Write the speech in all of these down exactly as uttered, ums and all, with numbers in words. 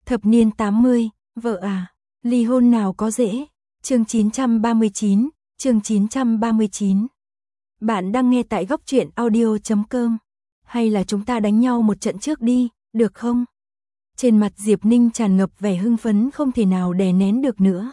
Thập niên tám mươi, vợ à, ly hôn nào có dễ. Chương chín trăm ba mươi chín, chương chín trăm ba mươi chín. Bạn đang nghe tại góc truyện audio chấm com. Hay là chúng ta đánh nhau một trận trước đi, được không? Trên mặt Diệp Ninh tràn ngập vẻ hưng phấn không thể nào đè nén được nữa.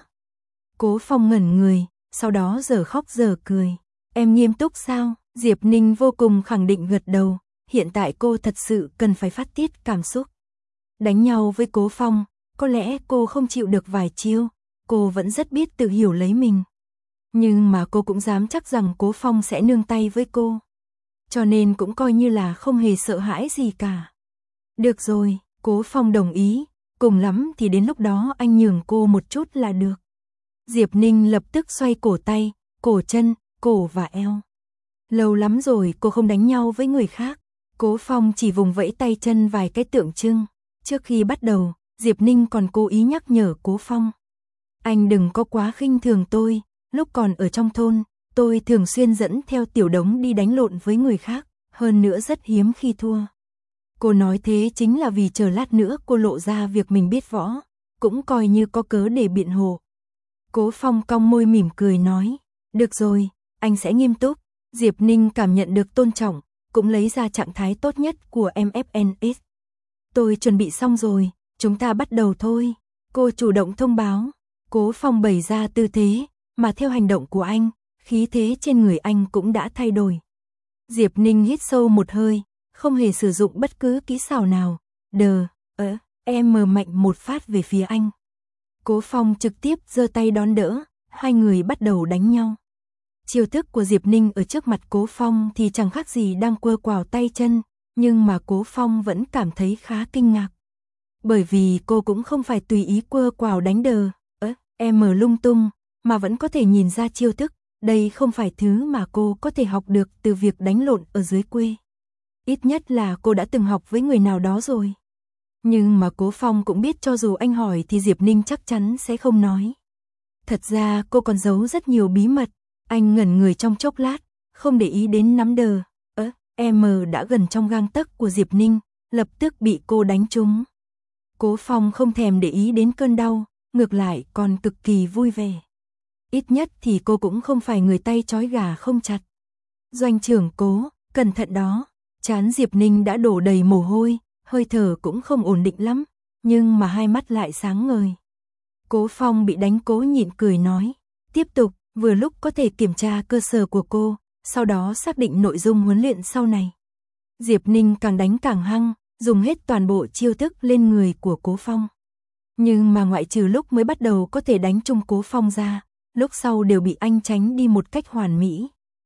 Cố Phong ngẩn người, sau đó giờ khóc giờ cười. Em nghiêm túc sao? Diệp Ninh vô cùng khẳng định gật đầu. Hiện tại cô thật sự cần phải phát tiết cảm xúc. Đánh nhau với Cố Phong, có lẽ cô không chịu được vài chiêu, cô vẫn rất biết tự hiểu lấy mình. Nhưng mà cô cũng dám chắc rằng Cố Phong sẽ nương tay với cô. Cho nên cũng coi như là không hề sợ hãi gì cả. Được rồi, Cố Phong đồng ý, cùng lắm thì đến lúc đó anh nhường cô một chút là được. Diệp Ninh lập tức xoay cổ tay, cổ chân, cổ và eo. Lâu lắm rồi cô không đánh nhau với người khác. Cố Phong chỉ vùng vẫy tay chân vài cái tượng trưng. Trước khi bắt đầu, Diệp Ninh còn cố ý nhắc nhở Cố Phong. Anh đừng có quá khinh thường tôi, lúc còn ở trong thôn, tôi thường xuyên dẫn theo Tiểu Đống đi đánh lộn với người khác, hơn nữa rất hiếm khi thua. Cô nói thế chính là vì chờ lát nữa cô lộ ra việc mình biết võ, cũng coi như có cớ để biện hộ. Cố Phong cong môi mỉm cười nói, được rồi, anh sẽ nghiêm túc. Diệp Ninh cảm nhận được tôn trọng, cũng lấy ra trạng thái tốt nhất của em ép en ét. Tôi chuẩn bị xong rồi, chúng ta bắt đầu thôi. Cô chủ động thông báo. Cố Phong bày ra tư thế, mà theo hành động của anh, khí thế trên người anh cũng đã thay đổi. Diệp Ninh hít sâu một hơi, không hề sử dụng bất cứ kỹ xảo nào. Đờ, ớ, em mờ mạnh một phát về phía anh. Cố Phong trực tiếp giơ tay đón đỡ, hai người bắt đầu đánh nhau. Chiêu thức của Diệp Ninh ở trước mặt Cố Phong thì chẳng khác gì đang quơ quào tay chân, nhưng mà Cố Phong vẫn cảm thấy khá kinh ngạc. Bởi vì cô cũng không phải tùy ý quơ quào đánh đờ, ớ, em mờ lung tung, mà vẫn có thể nhìn ra chiêu thức, đây không phải thứ mà cô có thể học được từ việc đánh lộn ở dưới quê. Ít nhất là cô đã từng học với người nào đó rồi. Nhưng mà Cố Phong cũng biết cho dù anh hỏi thì Diệp Ninh chắc chắn sẽ không nói. Thật ra cô còn giấu rất nhiều bí mật. Anh ngẩn người trong chốc lát, không để ý đến nắm đờ. Ớ, em đã gần trong gang tấc của Diệp Ninh, lập tức bị cô đánh trúng. Cố Phong không thèm để ý đến cơn đau, ngược lại còn cực kỳ vui vẻ. Ít nhất thì cô cũng không phải người tay trói gà không chặt. Doanh trưởng Cố, cẩn thận đó. Trán Diệp Ninh đã đổ đầy mồ hôi, hơi thở cũng không ổn định lắm, nhưng mà hai mắt lại sáng ngời. Cố Phong bị đánh cố nhịn cười nói, tiếp tục. Vừa lúc có thể kiểm tra cơ sở của cô, sau đó xác định nội dung huấn luyện sau này. Diệp Ninh càng đánh càng hăng, dùng hết toàn bộ chiêu thức lên người của Cố Phong. Nhưng mà ngoại trừ lúc mới bắt đầu có thể đánh trúng Cố Phong ra, lúc sau đều bị anh tránh đi một cách hoàn mỹ.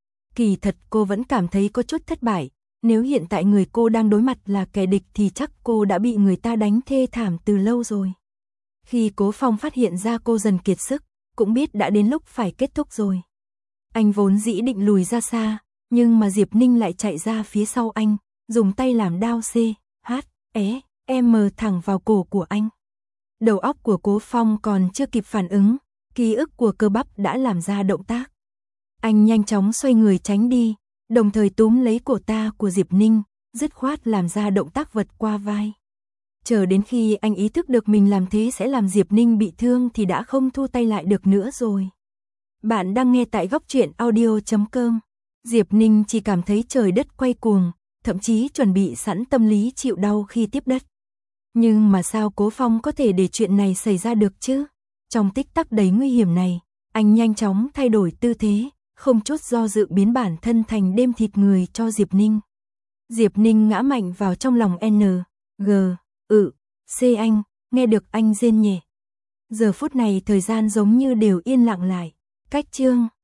Kỳ thật cô vẫn cảm thấy có chút thất bại, nếu hiện tại người cô đang đối mặt là kẻ địch thì chắc cô đã bị người ta đánh thê thảm từ lâu rồi. Khi Cố Phong phát hiện ra cô dần kiệt sức, cũng biết đã đến lúc phải kết thúc rồi. Anh vốn dĩ định lùi ra xa, nhưng mà Diệp Ninh lại chạy ra phía sau anh, dùng tay làm đao C, H, E, M thẳng vào cổ của anh. Đầu óc của Cố Phong còn chưa kịp phản ứng, ký ức của cơ bắp đã làm ra động tác. Anh nhanh chóng xoay người tránh đi, đồng thời túm lấy cổ ta của Diệp Ninh, dứt khoát làm ra động tác vật qua vai. Chờ đến khi anh ý thức được mình làm thế sẽ làm Diệp Ninh bị thương thì đã không thu tay lại được nữa rồi. Bạn đang nghe tại góc truyện audio chấm com. Diệp Ninh chỉ cảm thấy trời đất quay cuồng, thậm chí chuẩn bị sẵn tâm lý chịu đau khi tiếp đất. Nhưng mà sao Cố Phong có thể để chuyện này xảy ra được chứ? Trong tích tắc đầy nguy hiểm này, anh nhanh chóng thay đổi tư thế, không chút do dự biến bản thân thành đêm thịt người cho Diệp Ninh. Diệp Ninh ngã mạnh vào trong lòng N, G, Ừ, C anh, nghe được anh rên nhẹ. Giờ phút này thời gian giống như đều yên lặng lại. Cách chương